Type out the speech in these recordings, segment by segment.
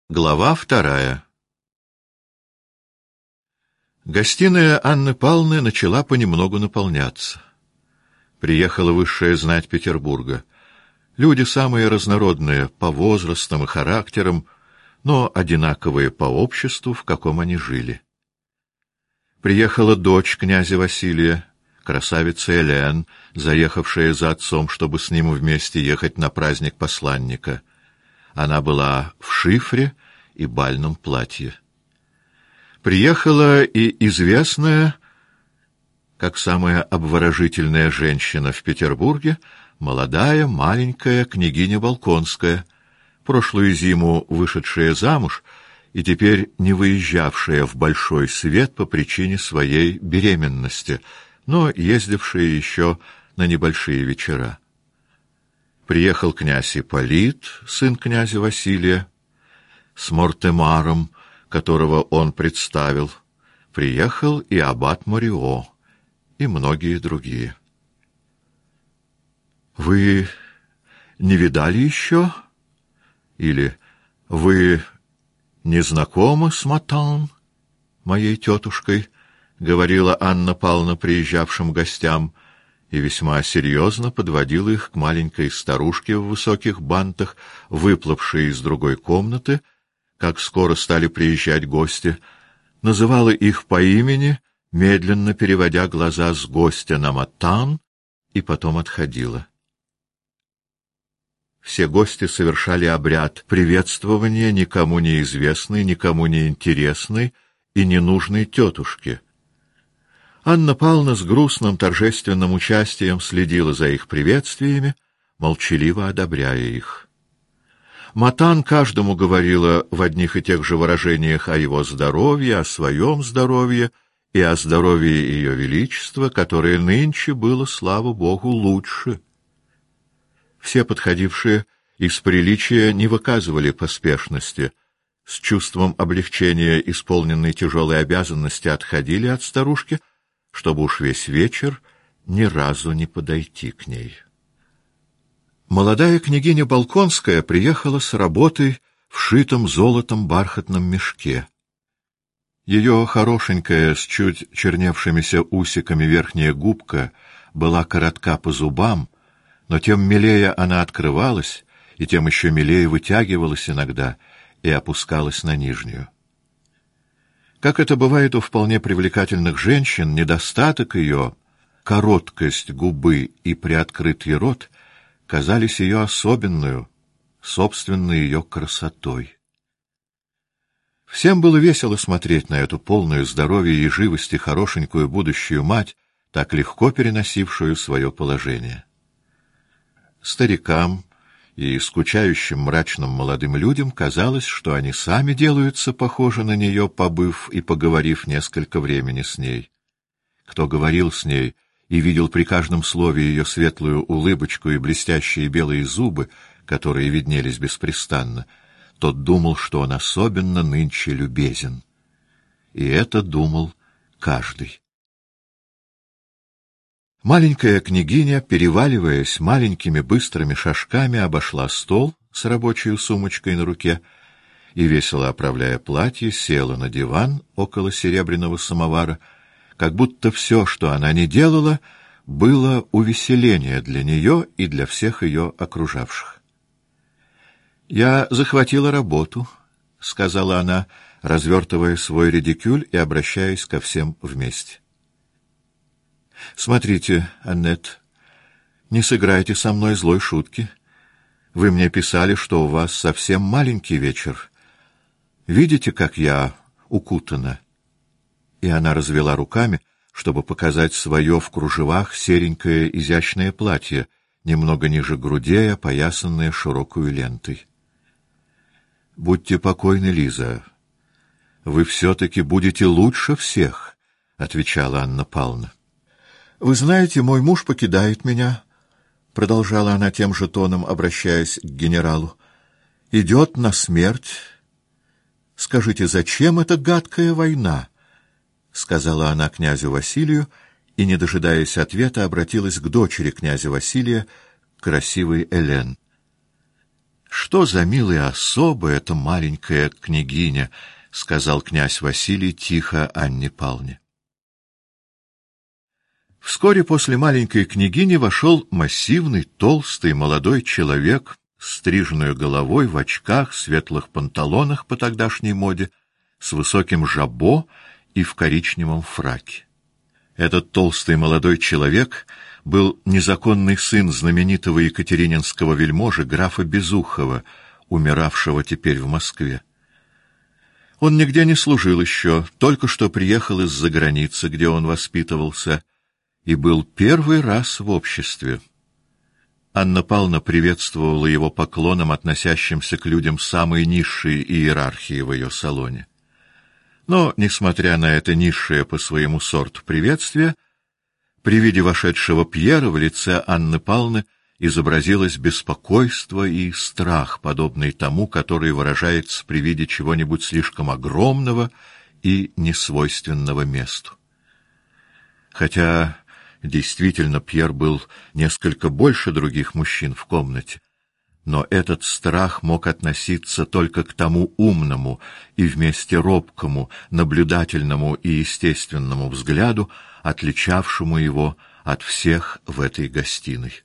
Глава 2. Гостиная Анны Павловны начала понемногу наполняться. Приехала высшая знать Петербурга. Люди самые разнородные по возрастам и характерам, но одинаковые по обществу, в каком они жили. Приехала дочь князя Василия, красавица Элен, заехавшая за отцом, чтобы с ним вместе ехать на праздник посланника. Она была в шифре и бальном платье. Приехала и известная, как самая обворожительная женщина в Петербурге, молодая, маленькая княгиня Болконская, прошлую зиму вышедшая замуж и теперь не выезжавшая в большой свет по причине своей беременности, но ездившая еще на небольшие вечера. Приехал князь Ипполит, сын князя Василия, с Мортемаром, которого он представил. Приехал и аббат Морио, и многие другие. «Вы не видали еще? Или вы не знакомы с Матан, моей тетушкой?» — говорила Анна Павловна приезжавшим гостям, и весьма серьезно подводила их к маленькой старушке в высоких бантах, выплывшей из другой комнаты, как скоро стали приезжать гости, называла их по имени, медленно переводя глаза с гостя на Матан, и потом отходила. Все гости совершали обряд приветствования никому неизвестной, никому не интересной и ненужной тетушке. Анна Павловна с грустным торжественным участием следила за их приветствиями, молчаливо одобряя их. Матан каждому говорила в одних и тех же выражениях о его здоровье, о своем здоровье и о здоровье ее величества, которое нынче было, слава богу, лучше. Все подходившие из приличия не выказывали поспешности, с чувством облегчения исполненной тяжелой обязанности отходили от старушки, чтобы уж весь вечер ни разу не подойти к ней. Молодая княгиня Болконская приехала с работой в шитом золотом бархатном мешке. Ее хорошенькая, с чуть черневшимися усиками верхняя губка была коротка по зубам, но тем милее она открывалась, и тем еще милее вытягивалась иногда и опускалась на нижнюю. Как это бывает у вполне привлекательных женщин, недостаток ее, короткость губы и приоткрытый рот казались ее особенную, собственной ее красотой. Всем было весело смотреть на эту полную здоровья и живости хорошенькую будущую мать, так легко переносившую свое положение. Старикам и скучающим мрачным молодым людям казалось, что они сами делаются похожи на нее, побыв и поговорив несколько времени с ней. Кто говорил с ней и видел при каждом слове ее светлую улыбочку и блестящие белые зубы, которые виднелись беспрестанно, тот думал, что он особенно нынче любезен. И это думал каждый. Маленькая княгиня, переваливаясь маленькими быстрыми шажками, обошла стол с рабочей сумочкой на руке и, весело оправляя платье, села на диван около серебряного самовара, как будто все, что она не делала, было увеселение для нее и для всех ее окружавших. «Я захватила работу», — сказала она, развертывая свой редикюль и обращаясь ко всем вместе. «Смотрите, Аннет, не сыграйте со мной злой шутки. Вы мне писали, что у вас совсем маленький вечер. Видите, как я укутана?» И она развела руками, чтобы показать свое в кружевах серенькое изящное платье, немного ниже грудей, опоясанное широкую лентой. «Будьте покойны, Лиза. Вы все-таки будете лучше всех», — отвечала Анна Павловна. «Вы знаете, мой муж покидает меня», — продолжала она тем же тоном, обращаясь к генералу. «Идет на смерть. Скажите, зачем эта гадкая война?» — сказала она князю Василию, и, не дожидаясь ответа, обратилась к дочери князя Василия, красивой Элен. «Что за милая особа эта маленькая княгиня», — сказал князь Василий тихо Анне Павловне. Вскоре после маленькой княгини вошел массивный, толстый, молодой человек с стриженной головой, в очках, светлых панталонах по тогдашней моде, с высоким жабо и в коричневом фраке. Этот толстый молодой человек был незаконный сын знаменитого екатерининского вельможи графа Безухова, умиравшего теперь в Москве. Он нигде не служил еще, только что приехал из-за границы, где он воспитывался, и был первый раз в обществе. Анна Павловна приветствовала его поклоном, относящимся к людям самой низшей иерархии в ее салоне. Но, несмотря на это низшее по своему сорту приветствие, при виде вошедшего Пьера в лице Анны Павловны изобразилось беспокойство и страх, подобный тому, который выражается при виде чего-нибудь слишком огромного и несвойственного месту. Хотя действительно Пьер был несколько больше других мужчин в комнате, но этот страх мог относиться только к тому умному и вместе робкому, наблюдательному и естественному взгляду, отличавшему его от всех в этой гостиной.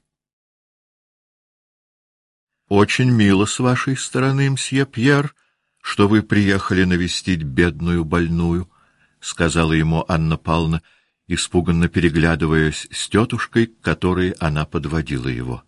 «Очень мило с вашей стороны, мсье Пьер, что вы приехали навестить бедную больную», — сказала ему Анна Павловна, испуганно переглядываясь с тетушкой, к которой она подводила его.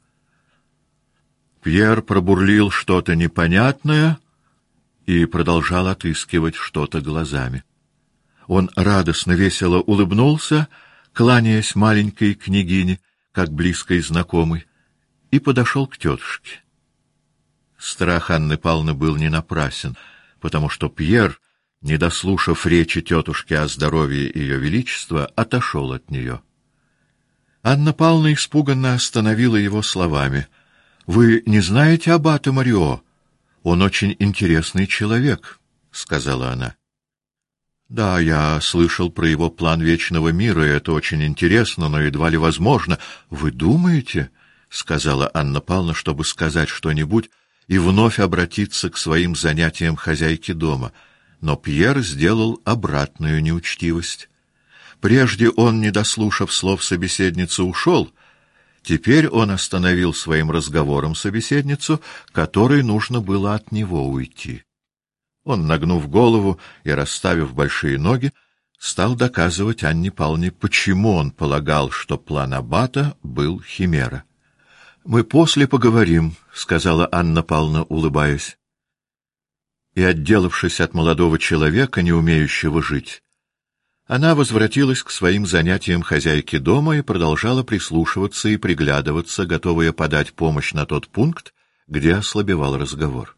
Пьер пробурлил что-то непонятное и продолжал отыскивать что-то глазами. Он радостно, весело улыбнулся, кланяясь маленькой княгине, как близкой знакомой, и подошел к тетушке. Страх Анны Павловны был не напрасен, потому что Пьер, не дослушав речи тетушки о здоровье ее величества, отошел от нее. Анна Павловна испуганно остановила его словами: «Вы не знаете аббата Марио? Он очень интересный человек», — сказала она. «Да, я слышал про его план вечного мира, и это очень интересно, но едва ли возможно». «Вы думаете?» — сказала Анна Павловна, чтобы сказать что-нибудь и вновь обратиться к своим занятиям хозяйки дома. Но Пьер сделал обратную неучтивость. Прежде он, не дослушав слов собеседницы, ушел. Теперь он остановил своим разговором собеседницу, которой нужно было от него уйти. Он, нагнув голову и расставив большие ноги, стал доказывать Анне Павловне, почему он полагал, что план аббата был химера. «Мы после поговорим», — сказала Анна Павловна, улыбаясь. И, отделавшись от молодого человека, не умеющего жить, она возвратилась к своим занятиям хозяйки дома и продолжала прислушиваться и приглядываться, готовая подать помощь на тот пункт, где ослабевал разговор.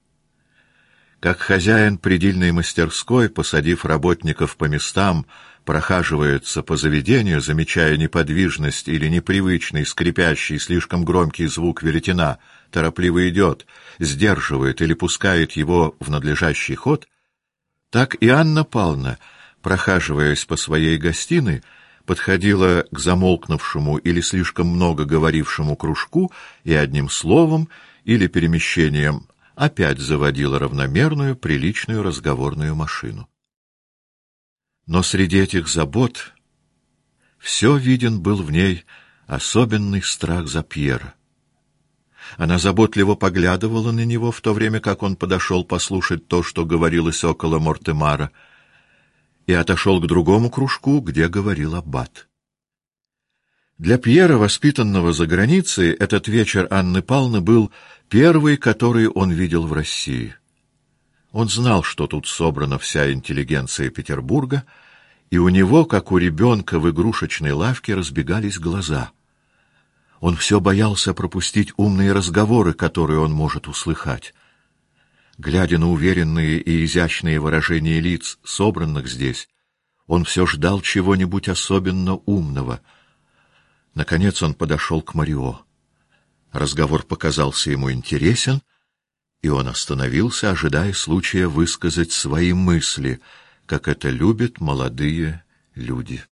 Как хозяин предельной мастерской, посадив работников по местам, прохаживается по заведению, замечая неподвижность или непривычный, скрипящий, слишком громкий звук веретена, торопливо идет, сдерживает или пускает его в надлежащий ход, так и Анна Павловна, прохаживаясь по своей гостиной, подходила к замолкнувшему или слишком много говорившему кружку и одним словом или перемещением опять заводила равномерную, приличную разговорную машину. Но среди этих забот все виден был в ней особенный страх за Пьера. Она заботливо поглядывала на него, в то время как он подошел послушать то, что говорилось около Мортемара, и отошел к другому кружку, где говорил аббат. Для Пьера, воспитанного за границей, этот вечер Анны Павловны был первый, который он видел в России. Он знал, что тут собрана вся интеллигенция Петербурга, и у него, как у ребенка в игрушечной лавке, разбегались глаза. Он все боялся пропустить умные разговоры, которые он может услыхать. Глядя на уверенные и изящные выражения лиц, собранных здесь, он все ждал чего-нибудь особенно умного. Наконец он подошел к Марио. Разговор показался ему интересен, и он остановился, ожидая случая высказать свои мысли, как это любят молодые люди.